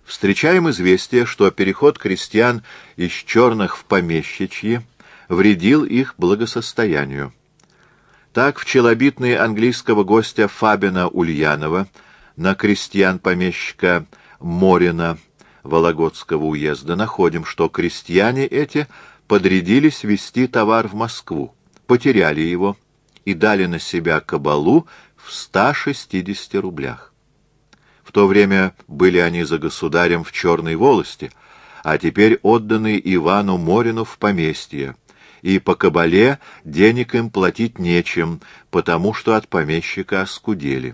встречаем известие, что переход крестьян из черных в помещичьи вредил их благосостоянию. Так в челобитной английского гостя Фабина Ульянова на крестьян-помещика Морина Вологодского уезда находим, что крестьяне эти подрядились везти товар в Москву, потеряли его и дали на себя кабалу в 160 рублях. В то время были они за государем в Черной волости, а теперь отданы Ивану Морину в поместье, и по кабале денег им платить нечем, потому что от помещика оскудели.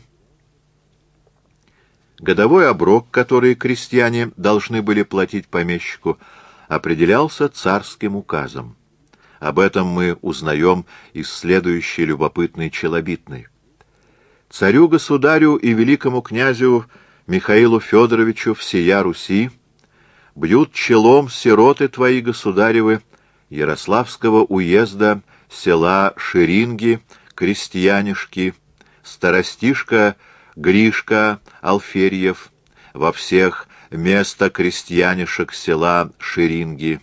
Годовой оброк, который крестьяне должны были платить помещику, определялся царским указом. Об этом мы узнаем из следующей любопытной челобитной. Царю-государю и великому князю Михаилу Федоровичу всея Руси бьют челом сироты твои, государевы, Ярославского уезда, села Ширинги, крестьянишки, старостишка Гришка Алферьев, во всех места крестьянишек села Ширинги.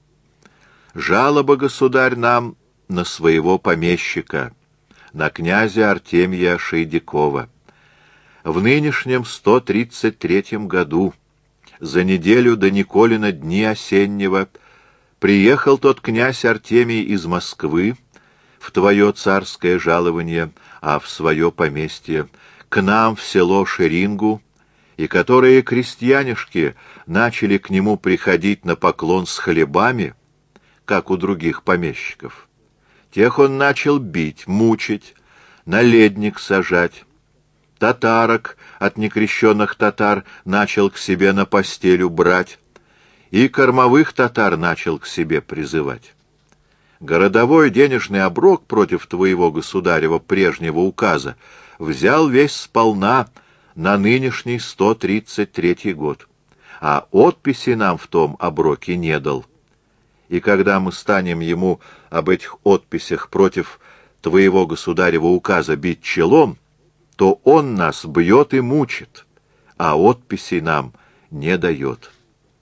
Жалоба, государь, нам на своего помещика, на князя Артемия Шейдякова. В нынешнем 133 году, за неделю до Николина дни осеннего, приехал тот князь Артемий из Москвы в твое царское жалование, а в свое поместье, к нам в село Ширингу, и которые крестьянишки начали к нему приходить на поклон с хлебами, как у других помещиков. Тех он начал бить, мучить, на ледник сажать. Татарок от некрещенных татар начал к себе на постелю брать, и кормовых татар начал к себе призывать. Городовой денежный оброк против твоего государева прежнего указа взял весь сполна на нынешний 133 год, а отписи нам в том оброке не дал. И когда мы станем ему об этих отписях против твоего государева указа бить челом, то он нас бьет и мучит, а отписей нам не дает.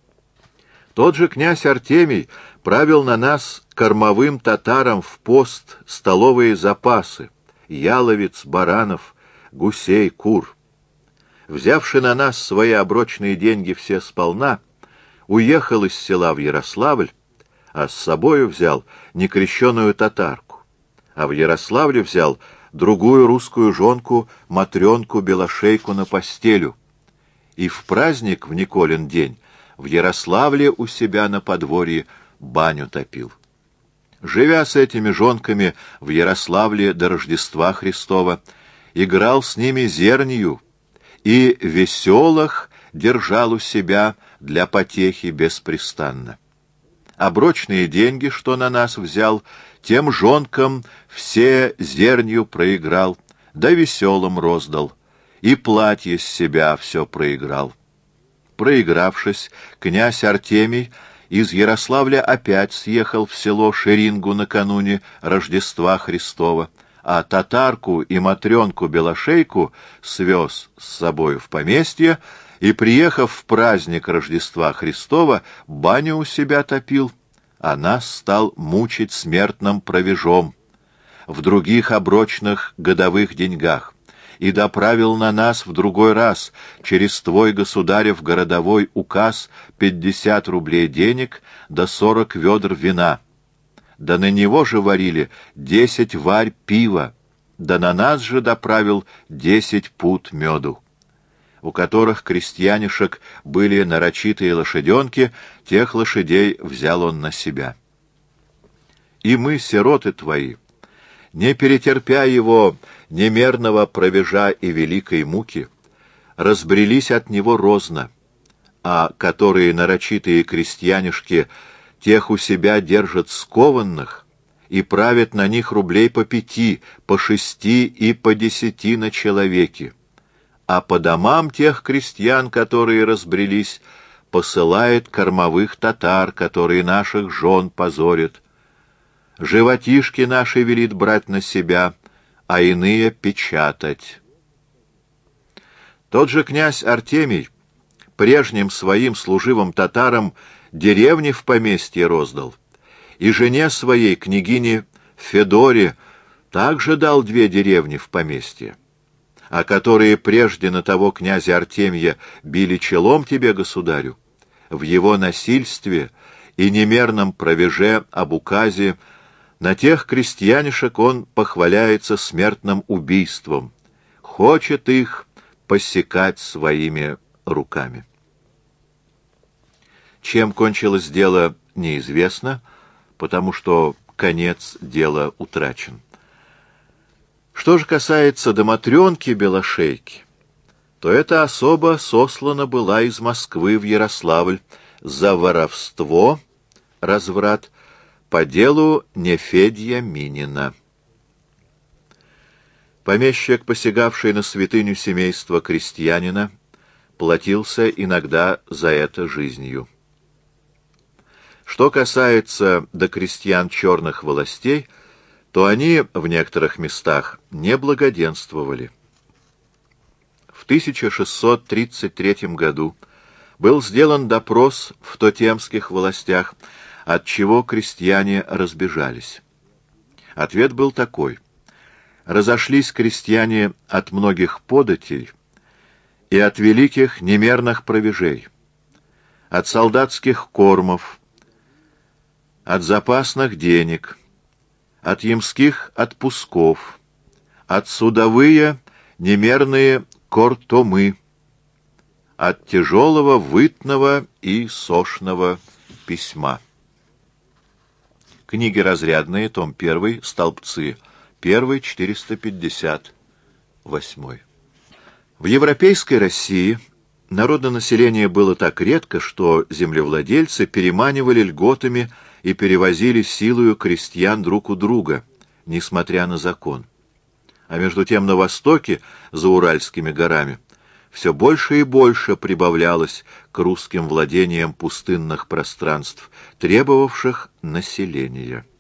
Тот же князь Артемий правил на нас кормовым татарам в пост столовые запасы, яловиц, баранов, гусей, кур. Взявши на нас свои оброчные деньги все сполна, уехал из села в Ярославль, а с собою взял некрещеную татарку, а в Ярославле взял другую русскую жонку, матрёнку Белошейку на постелю, и в праздник в Николин день в Ярославле у себя на подворье баню топил. Живя с этими жонками в Ярославле до Рождества Христова, играл с ними зернью и веселых держал у себя для потехи беспрестанно. Оброчные деньги, что на нас взял, тем жонкам все зернью проиграл, да веселым роздал, и платье с себя все проиграл. Проигравшись, князь Артемий из Ярославля опять съехал в село Ширингу накануне Рождества Христова, а татарку и матрёнку Белошейку свез с собою в поместье и, приехав в праздник Рождества Христова, баню у себя топил, а нас стал мучить смертным провежом в других оброчных годовых деньгах и доправил на нас в другой раз через твой государев городовой указ 50 рублей денег да 40 ведр вина. Да на него же варили 10 варь пива, да на нас же доправил 10 пуд меду. У которых крестьянишек были нарочитые лошаденки, тех лошадей взял он на себя. И мы, сироты твои, не перетерпя его немерного провежа и великой муки, разбрелись от него розно, а которые нарочитые крестьянишки тех у себя держат скованных и правят на них рублей по 5, по 6 и по 10 на человеке, а по домам тех крестьян, которые разбрелись, посылает кормовых татар, которые наших жен позорят. Животишки наши велит брать на себя, а иные печатать. Тот же князь Артемий прежним своим служивым татарам деревни в поместье роздал, и жене своей, княгине Федоре, также дал 2 деревни в поместье, а которые прежде на того князя Артемья били челом тебе, государю, в его насильстве и немерном провеже об указе на тех крестьянишек он похваляется смертным убийством, хочет их посекать своими руками. Чем кончилось дело, неизвестно, потому что конец дела утрачен. Что же касается доматрёнки Белошейки, то эта особа сослана была из Москвы в Ярославль за воровство, разврат, по делу Нефедья Минина. Помещик, посягавший на святыню семейства крестьянина, платился иногда за это жизнью. Что касается до крестьян черных властей, то они в некоторых местах не благоденствовали. В 1633 году был сделан допрос в тотемских властях, от чего крестьяне разбежались. Ответ был такой: разошлись крестьяне от многих податей и от великих немерных провижей, от солдатских кормов, от запасных денег, от ямских отпусков, от судовые немерные кортомы, от тяжелого вытного и сошного письма. Книги разрядные, том 1, столбцы 1, 458. В европейской России народонаселение было так редко, что землевладельцы переманивали льготами и перевозили силою крестьян друг у друга, несмотря на закон. А между тем на востоке, за Уральскими горами, все больше и больше прибавлялось к русским владениям пустынных пространств, требовавших населения.